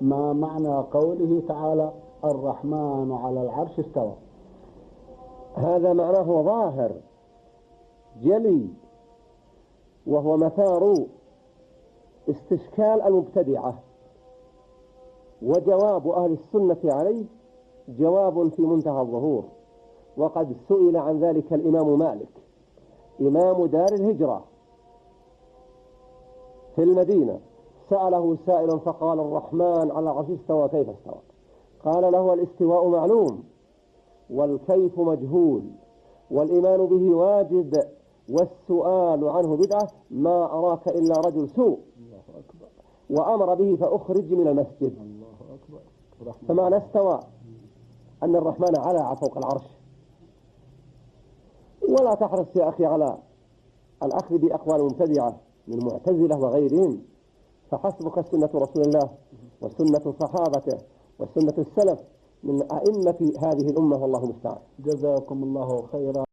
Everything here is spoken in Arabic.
ما معنى قوله تعالى الرحمن على العرش استوى؟ هذا معناه ظاهر جلي، وهو مثار استشكال المبتدعة، وجواب أهل السنة عليه جواب في منتهى الظهور. وقد سئل عن ذلك الإمام مالك إمام دار الهجرة في المدينة، سأله سائل فقال الرحمن على العرش استوى كيف استوى؟ قال له الاستواء معلوم والكيف مجهول والإيمان به واجب والسؤال عنه بدعة، ما أراك إلا رجل سوء، وأمر به فأخرج من المسجد. فمعنى استوى أن الرحمن على فوق العرش. ولا تحرص يا أخي على الأخذ بأقوال مبتدعة من المعتزلة وغيرهم، فحسبك سنة رسول الله وسنة صحابته وسنة السلف من أئمة هذه الأمة، والله المستعان. جزاكم الله خيرا.